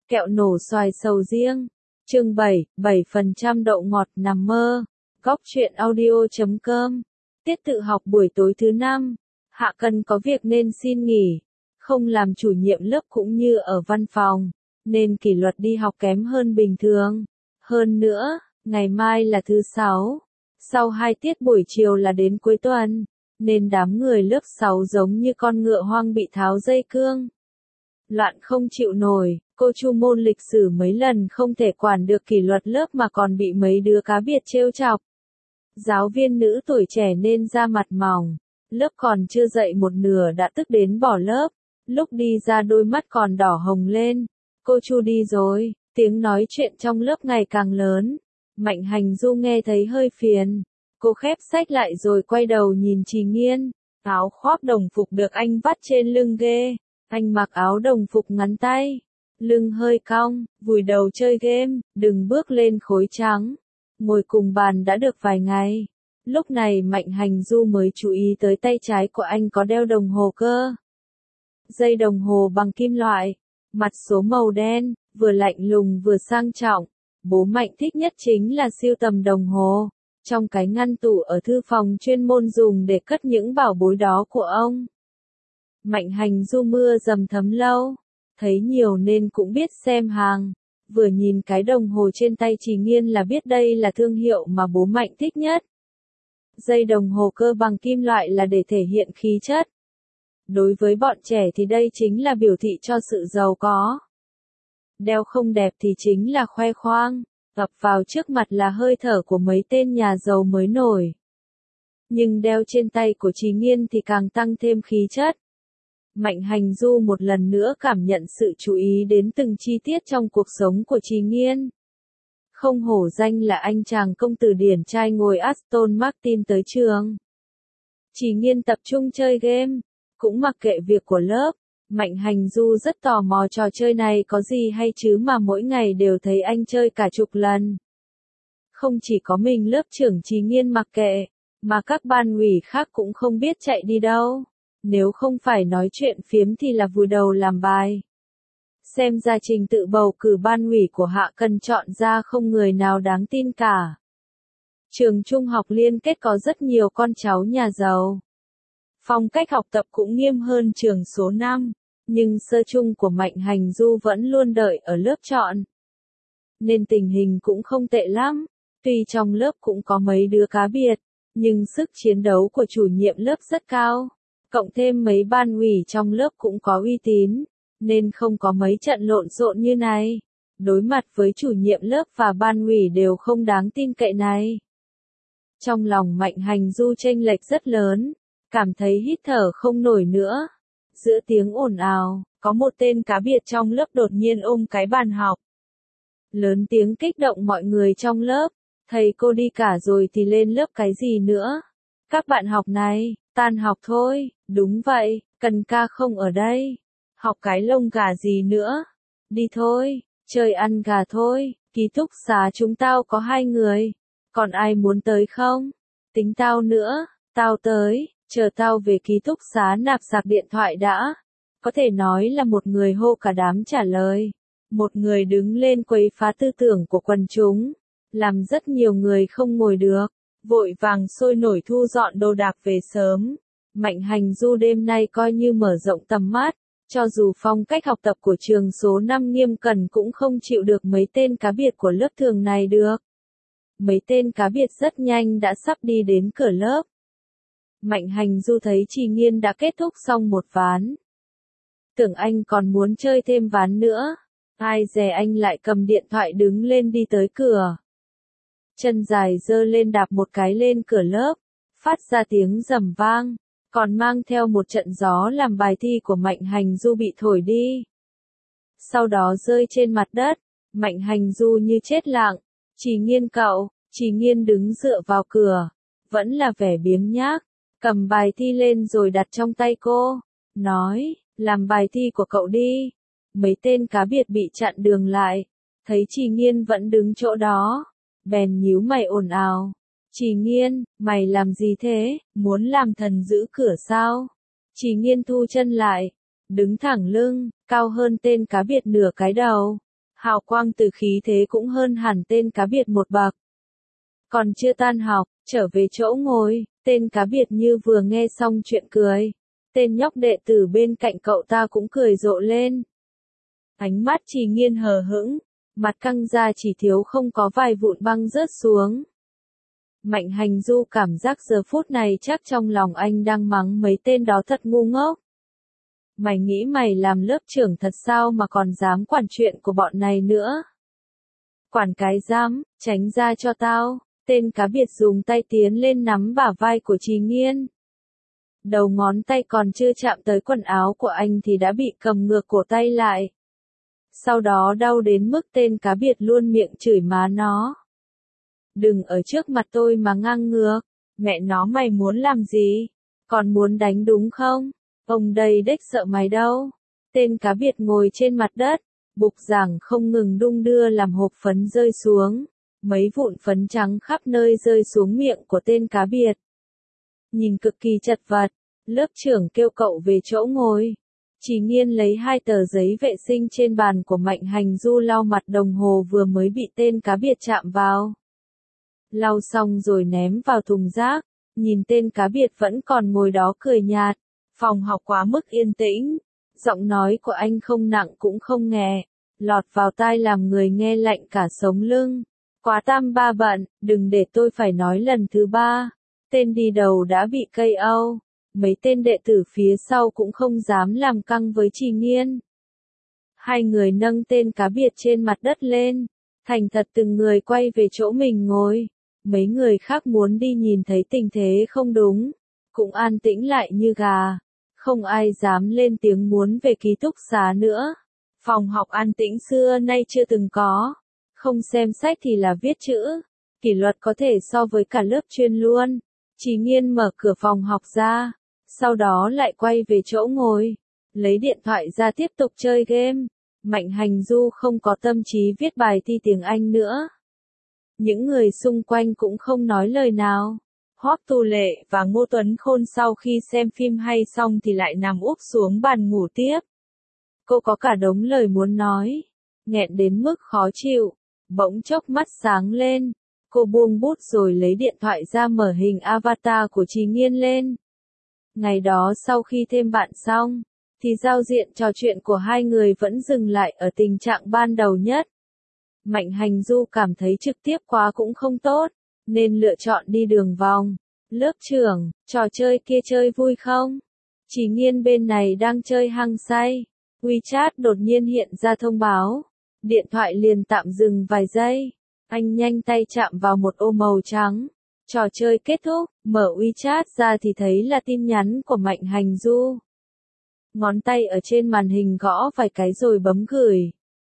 Kẹo nổ xoài sầu riêng. Chương 7, 7% đậu ngọt nằm mơ. Góc truyện audio.com. Tiết tự học buổi tối thứ 5. Hạ Cần có việc nên xin nghỉ. Không làm chủ nhiệm lớp cũng như ở văn phòng, nên kỷ luật đi học kém hơn bình thường. Hơn nữa, ngày mai là thứ 6. Sau 2 tiết buổi chiều là đến cuối tuần, nên đám người lớp 6 giống như con ngựa hoang bị tháo dây cương. Loạn không chịu nổi, cô Chu môn lịch sử mấy lần không thể quản được kỷ luật lớp mà còn bị mấy đứa cá biệt trêu chọc. Giáo viên nữ tuổi trẻ nên da mặt mỏng, lớp còn chưa dậy một nửa đã tức đến bỏ lớp, lúc đi ra đôi mắt còn đỏ hồng lên. Cô Chu đi rồi, tiếng nói chuyện trong lớp ngày càng lớn. Mạnh Hành Du nghe thấy hơi phiền, cô khép sách lại rồi quay đầu nhìn Trì Nghiên. Áo khoác đồng phục được anh vắt trên lưng ghê. Anh mặc áo đồng phục ngắn tay, lưng hơi cong, vùi đầu chơi game, đừng bước lên khối trắng. Ngồi cùng bàn đã được vài ngày, lúc này Mạnh Hành Du mới chú ý tới tay trái của anh có đeo đồng hồ cơ. Dây đồng hồ bằng kim loại, mặt số màu đen, vừa lạnh lùng vừa sang trọng. Bố Mạnh thích nhất chính là sưu tầm đồng hồ. Trong cái ngăn tủ ở thư phòng chuyên môn dùng để cất những bảo bối đó của ông. Mạnh Hành Du mưa dầm thấm lâu, thấy nhiều nên cũng biết xem hàng. Vừa nhìn cái đồng hồ trên tay Trì Nghiên là biết đây là thương hiệu mà bố Mạnh thích nhất. Dây đồng hồ cơ bằng kim loại là để thể hiện khí chất. Đối với bọn trẻ thì đây chính là biểu thị cho sự giàu có. Đeo không đẹp thì chính là khoe khoang, ập vào trước mặt là hơi thở của mấy tên nhà giàu mới nổi. Nhưng đeo trên tay của Trì Nghiên thì càng tăng thêm khí chất. Mạnh Hành Du một lần nữa cảm nhận sự chú ý đến từng chi tiết trong cuộc sống của Trì Nghiên. Không hổ danh là anh chàng công tử điển trai ngồi Aston Martin tới trường. Trì Nghiên tập trung chơi game, cũng mặc kệ việc của lớp. Mạnh Hành Du rất tò mò trò chơi này có gì hay chứ mà mỗi ngày đều thấy anh chơi cả chục lần. Không chỉ có mình lớp trưởng Trì Nghiên mặc kệ, mà các ban ủy khác cũng không biết chạy đi đâu. Nếu không phải nói chuyện phiếm thì là vùi đầu làm bài. Xem ra trình tự bầu cử ban ủy của Hạ Cần chọn ra không người nào đáng tin cả. Trường trung học liên kết có rất nhiều con cháu nhà giàu. Phong cách học tập cũng nghiêm hơn trường số 5, nhưng sơ chung của Mạnh Hành Du vẫn luôn đợi ở lớp chọn. Nên tình hình cũng không tệ lắm, tuy trong lớp cũng có mấy đứa cá biệt, nhưng sức chiến đấu của chủ nhiệm lớp rất cao. Cộng thêm mấy ban ủy trong lớp cũng có uy tín, nên không có mấy trận lộn xộn như này. Đối mặt với chủ nhiệm lớp và ban ủy đều không đáng tin cậy này. Trong lòng Mạnh Hành Du chênh lệch rất lớn, cảm thấy hít thở không nổi nữa. Giữa tiếng ồn ào, có một tên cá biệt trong lớp đột nhiên ôm cái bàn học. Lớn tiếng kích động mọi người trong lớp, thầy cô đi cả rồi thì lên lớp cái gì nữa. Các bạn học này, tan học thôi, đúng vậy, Cần ca không ở đây. Học cái lông gà gì nữa. Đi thôi, chơi ăn gà thôi, ký túc xá chúng tao có 2 người. Còn ai muốn tới không? Tính tao nữa, tao tới, chờ tao về ký túc xá nạp sạc điện thoại đã. Có thể nói là một người hô cả đám trả lời. Một người đứng lên quấy phá tư tưởng của quần chúng, làm rất nhiều người không ngồi được. Vội vàng sôi nổi thu dọn đồ đạc về sớm. Mạnh Hành Du đêm nay coi như mở rộng tầm mắt, cho dù phong cách học tập của trường số 5 nghiêm cẩn cũng không chịu được mấy tên cá biệt của lớp thường này được. Mấy tên cá biệt rất nhanh đã sắp đi đến cửa lớp. Mạnh Hành Du thấy Trì Nghiên đã kết thúc xong một ván. Tưởng anh còn muốn chơi thêm ván nữa. Ai dè anh lại cầm điện thoại đứng lên đi tới cửa. Chân dài giơ lên đạp một cái lên cửa lớp, phát ra tiếng rầm vang, còn mang theo một trận gió làm bài thi của Mạnh Hành Du bị thổi đi. Sau đó rơi trên mặt đất, Mạnh Hành Du như chết lặng. Trì Nghiên cậu, Trì Nghiên đứng dựa vào cửa, vẫn là vẻ biếng nhác, cầm bài thi lên rồi đặt trong tay cô, nói, làm bài thi của cậu đi. Mấy tên cá biệt bị chặn đường lại, thấy Trì Nghiên vẫn đứng chỗ đó. Bèn nhíu mày ồn ào. Trì Nghiên, mày làm gì thế, muốn làm thần giữ cửa sao? Trì Nghiên thu chân lại, đứng thẳng lưng, cao hơn tên cá biệt nửa cái đầu. Hào quang từ khí thế cũng hơn hẳn tên cá biệt một bậc. Còn chưa tan học, trở về chỗ ngồi, tên cá biệt như vừa nghe xong chuyện cười. Tên nhóc đệ tử bên cạnh cậu ta cũng cười rộ lên. Ánh mắt Trì Nghiên hờ hững, mặt căng ra chỉ thiếu không có vài vụn băng rớt xuống. Mạnh Hành Du cảm giác giờ phút này chắc trong lòng anh đang mắng mấy tên đó thật ngu ngốc. Mày nghĩ mày làm lớp trưởng thật sao mà còn dám quản chuyện của bọn này nữa? Quản cái dám, tránh ra cho tao. Tên cá biệt dùng tay tiến lên nắm bả vai của Trì Nghiên. Đầu ngón tay còn chưa chạm tới quần áo của anh thì đã bị cầm ngược cổ tay lại. Sau đó đau đến mức tên cá biệt luôn miệng chửi má nó. Đừng ở trước mặt tôi mà ngang ngược, mẹ nó mày muốn làm gì? Còn muốn đánh đúng không? Ông đây đếch sợ mày đâu. Tên cá biệt ngồi trên mặt đất, bục giảng không ngừng đung đưa làm hộp phấn rơi xuống. Mấy vụn phấn trắng khắp nơi rơi xuống miệng của tên cá biệt. Nhìn cực kỳ chật vật, lớp trưởng kêu cậu về chỗ ngồi. Trì Nghiên lấy 2 tờ giấy vệ sinh trên bàn của Mạnh Hành Du lau mặt đồng hồ vừa mới bị tên cá biệt chạm vào. Lau xong rồi ném vào thùng rác, nhìn tên cá biệt vẫn còn ngồi đó cười nhạt. Phòng học quá mức yên tĩnh, giọng nói của anh không nặng cũng không nhẹ, lọt vào tai làm người nghe lạnh cả sống lưng. Quá tam ba bận, đừng để tôi phải nói lần thứ 3. Tên đi đầu đã bị KO. Mấy tên đệ tử phía sau cũng không dám làm căng với Trì Nghiên. Hai người nâng tên cá biệt trên mặt đất lên, thành thật từng người quay về chỗ mình ngồi. Mấy người khác muốn đi nhìn thấy tình thế không đúng, cũng an tĩnh lại như gà. Không ai dám lên tiếng muốn về ký túc xá nữa. Phòng học an tĩnh xưa nay chưa từng có. Không xem sách thì là viết chữ. Kỷ luật có thể so với cả lớp chuyên luôn. Trì Nghiên mở cửa phòng học ra, sau đó lại quay về chỗ ngồi, lấy điện thoại ra tiếp tục chơi game. Mạnh Hành Du không có tâm trí viết bài thi tiếng Anh nữa. Những người xung quanh cũng không nói lời nào. Hoắc Tu Lệ và Ngô Tuấn Khôn sau khi xem phim hay xong thì lại nằm úp xuống bàn ngủ tiếp. Cô có cả đống lời muốn nói, nghẹn đến mức khó chịu. Bỗng chốc mắt sáng lên, cô buông bút rồi lấy điện thoại ra mở hình avatar của Trì Nghiên lên. Ngày đó sau khi thêm bạn xong, thì giao diện trò chuyện của hai người vẫn dừng lại ở tình trạng ban đầu nhất. Mạnh Hành Du cảm thấy trực tiếp quá cũng không tốt, nên lựa chọn đi đường vòng. Lớp trưởng, trò chơi kia chơi vui không? Trì Nghiên bên này đang chơi hăng say. WeChat đột nhiên hiện ra thông báo. Điện thoại liền tạm dừng vài giây. Anh nhanh tay chạm vào một ô màu trắng. Trò chơi kết thúc, mở WeChat ra thì thấy là tin nhắn của Mạnh Hành Du. Ngón tay ở trên màn hình gõ vài cái rồi bấm gửi.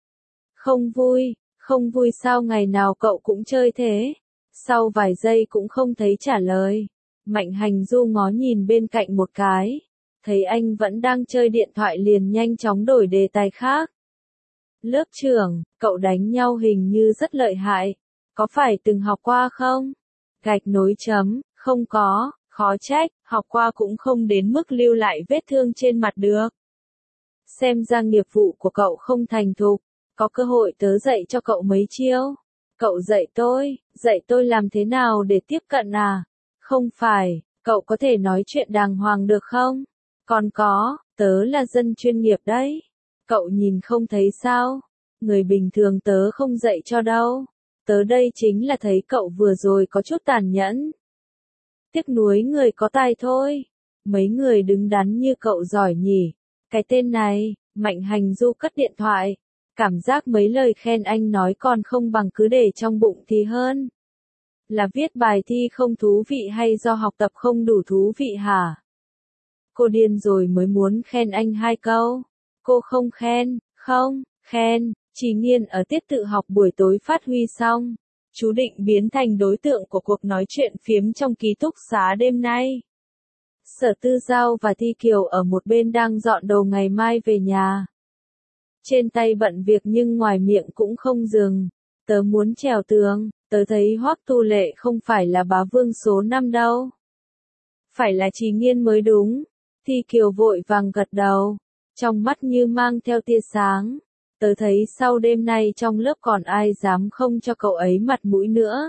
Không vui sao ngày nào cậu cũng chơi thế? Sau vài giây cũng không thấy trả lời. Mạnh Hành Du ngó nhìn bên cạnh một cái. Thấy anh vẫn đang chơi điện thoại liền nhanh chóng đổi đề tài khác. Lớp trưởng, cậu đánh nhau hình như rất lợi hại. Có phải từng học qua không? Gạch nối chấm, không có, khó trách, học qua cũng không đến mức lưu lại vết thương trên mặt được. Xem ra nghiệp vụ của cậu không thành thục, có cơ hội tớ dạy cho cậu mấy chiêu. Cậu dạy tôi làm thế nào để tiếp cận à? Không phải, cậu có thể nói chuyện đàng hoàng được không? Còn có, tớ là dân chuyên nghiệp đấy. Cậu nhìn không thấy sao? Người bình thường tớ không dạy cho đâu. Tớ đây chính là thấy cậu vừa rồi có chút tàn nhẫn. Tiếc nuối người có tài thôi. Mấy người đứng đắn như cậu giỏi nhỉ. Cái tên này, Mạnh Hành Du cất điện thoại. Cảm giác mấy lời khen anh nói còn không bằng cứ để trong bụng thì hơn. Là viết bài thi không thú vị hay do học tập không đủ thú vị hả? Cô điên rồi mới muốn khen anh 2 câu. Cô không khen, không, khen. Trì Nghiên ở tiết tự học buổi tối phát huy xong. Chú định biến thành đối tượng của cuộc nói chuyện phiếm trong ký túc xá đêm nay. Sở Tư Giao và Thi Kiều ở một bên đang dọn đồ ngày mai về nhà. Trên tay bận việc nhưng ngoài miệng cũng không dừng. Tớ muốn trèo tường, tớ thấy Hoắc Tu Lệ không phải là bá vương số 5 đâu. Phải là Trì Nghiên mới đúng. Thi Kiều vội vàng gật đầu, trong mắt như mang theo tia sáng. Tớ thấy sau đêm nay trong lớp còn ai dám không cho cậu ấy mặt mũi nữa.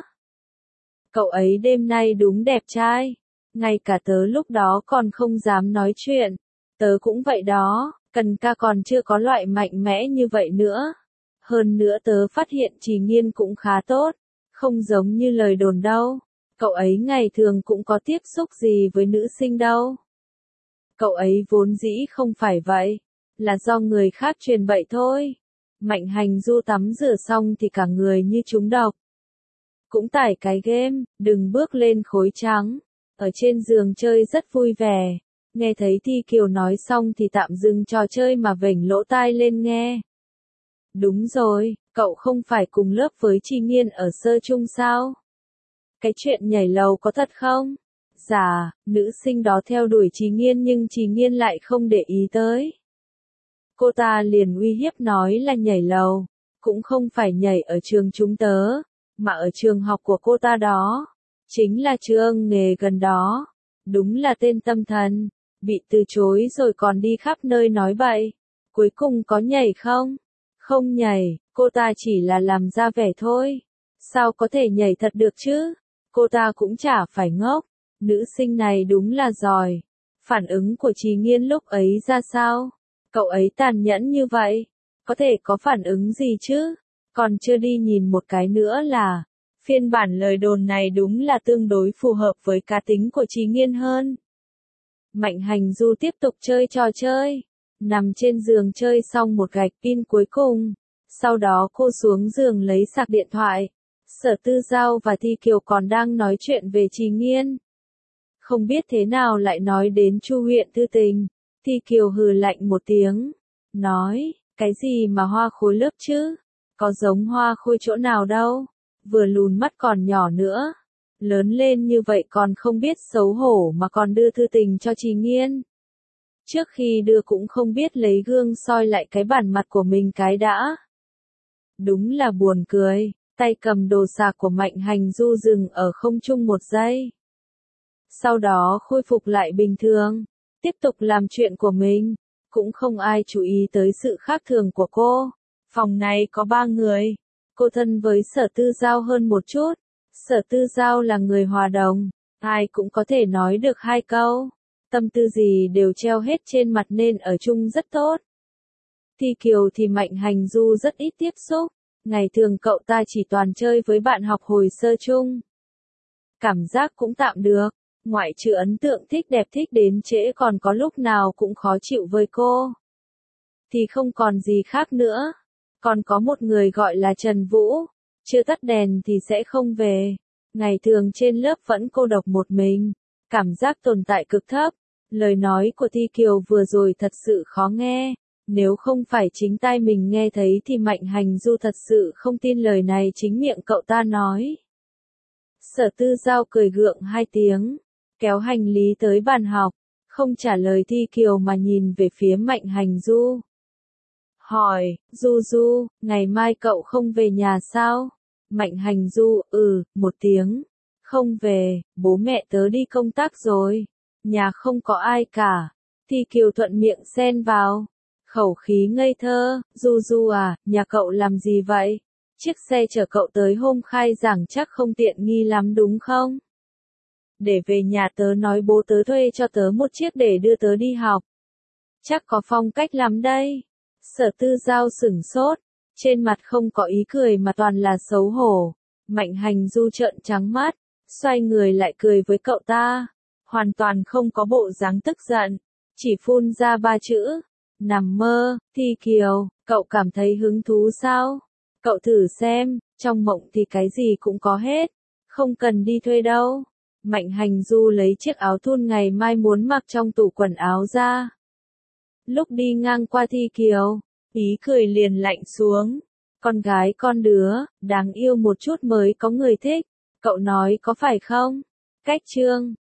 Cậu ấy đêm nay đúng đẹp trai. Ngay cả tớ lúc đó còn không dám nói chuyện. Tớ cũng vậy đó, Cần Ca còn chưa có loại mạnh mẽ như vậy nữa. Hơn nữa tớ phát hiện Trì Nghiên cũng khá tốt, không giống như lời đồn đâu. Cậu ấy ngày thường cũng có tiếp xúc gì với nữ sinh đâu. Cậu ấy vốn dĩ không phải vậy, là do người khác truyền bậy thôi. Mạnh Hành Du tắm rửa xong thì cả người như trúng độc. Cũng tải cái game, đừng bước lên khối trắng. Ở trên giường chơi rất vui vẻ. Nghe thấy Thi Kiều nói xong thì tạm dừng trò chơi mà vểnh lỗ tai lên nghe. Đúng rồi, cậu không phải cùng lớp với Trì Nghiên ở sơ chung sao? Cái chuyện nhảy lầu có thật không? Dạ, nữ sinh đó theo đuổi Trì Nghiên nhưng Trì Nghiên lại không để ý tới. Cô ta liền uy hiếp nói là nhảy lầu, cũng không phải nhảy ở trường chúng tớ, mà ở trường học của cô ta đó. Chính là trường nghề gần đó. Đúng là tên tâm thần, bị từ chối rồi còn đi khắp nơi nói bậy. Cuối cùng có nhảy không? Không nhảy, cô ta chỉ là làm ra vẻ thôi. Sao có thể nhảy thật được chứ? Cô ta cũng chả phải ngốc. Nữ sinh này đúng là giỏi. Phản ứng của Trì Nghiên lúc ấy ra sao? Cậu ấy tàn nhẫn như vậy, có thể có phản ứng gì chứ? Còn chưa đi nhìn một cái nữa là, phiên bản lời đồn này đúng là tương đối phù hợp với cá tính của Trì Nghiên hơn. Mạnh Hành Du tiếp tục chơi trò chơi, nằm trên giường chơi xong một gạch pin cuối cùng. Sau đó cô xuống giường lấy sạc điện thoại. Sở Tư Giao và Thi Kiều còn đang nói chuyện về Trì Nghiên. Không biết thế nào lại nói đến Chu huyện Tư Tình. Thi Kiều hừ lạnh một tiếng, nói, cái gì mà hoa khôi lớp chứ? Có giống hoa khôi chỗ nào đâu, vừa lùn mắt còn nhỏ nữa. Lớn lên như vậy còn không biết xấu hổ mà còn đưa thư tình cho Trì Nghiên. Trước khi đưa cũng không biết lấy gương soi lại cái bản mặt của mình cái đã. Đúng là buồn cười, tay cầm đồ sạc của Mạnh Hành Du dừng ở không trung một giây. Sau đó khôi phục lại bình thường, tiếp tục làm chuyện của mình, cũng không ai chú ý tới sự khác thường của cô. Phòng này có 3 người, cô thân với Sở Tư Giao hơn một chút. Sở Tư Giao là người hòa đồng, ai cũng có thể nói được 2 câu, tâm tư gì đều treo hết trên mặt nên ở chung rất tốt. Thi Kiều thì Mạnh Hành Du rất ít tiếp xúc, ngày thường cậu ta chỉ toàn chơi với bạn học hồi sơ chung. Cảm giác cũng tạm được. Ngoại trừ ấn tượng thích đẹp thích đến trễ còn có lúc nào cũng khó chịu với cô. Thì không còn gì khác nữa. Còn có một người gọi là Trần Vũ. Chưa tắt đèn thì sẽ không về. Ngày thường trên lớp vẫn cô độc một mình. Cảm giác tồn tại cực thấp. Lời nói của Thi Kiều vừa rồi thật sự khó nghe. Nếu không phải chính tai mình nghe thấy thì Mạnh Hành Du thật sự không tin lời này chính miệng cậu ta nói. Sở Tư Giao cười gượng 2 tiếng. Kéo hành lý tới bàn học, không trả lời Thi Kiều mà nhìn về phía Mạnh Hành Du. Hỏi, Du, ngày mai cậu không về nhà sao? Mạnh Hành Du, một tiếng. Không về, bố mẹ tớ đi công tác rồi. Nhà không có ai cả. Thi Kiều thuận miệng xen vào. Khẩu khí ngây thơ, Du à, nhà cậu làm gì vậy? Chiếc xe chở cậu tới hôm khai giảng chắc không tiện nghi lắm đúng không? Để về nhà tớ nói bố tớ thuê cho tớ một chiếc để đưa tớ đi học. Chắc có phong cách lắm đây. Sở Tư Giao sửng sốt, trên mặt không có ý cười mà toàn là xấu hổ. Mạnh Hành Du trợn trắng mắt, xoay người lại cười với cậu ta. Hoàn toàn không có bộ dáng tức giận, chỉ phun ra 3 chữ. Nằm mơ. Thi Kiều, cậu cảm thấy hứng thú sao? Cậu thử xem, trong mộng thì cái gì cũng có hết. Không cần đi thuê đâu. Mạnh Hành Du lấy chiếc áo thun ngày mai muốn mặc trong tủ quần áo ra. Lúc đi ngang qua Thi Kiều, ý cười liền lạnh xuống. Con gái con đứa, đáng yêu một chút mới có người thích. Cậu nói có phải không? Cách chương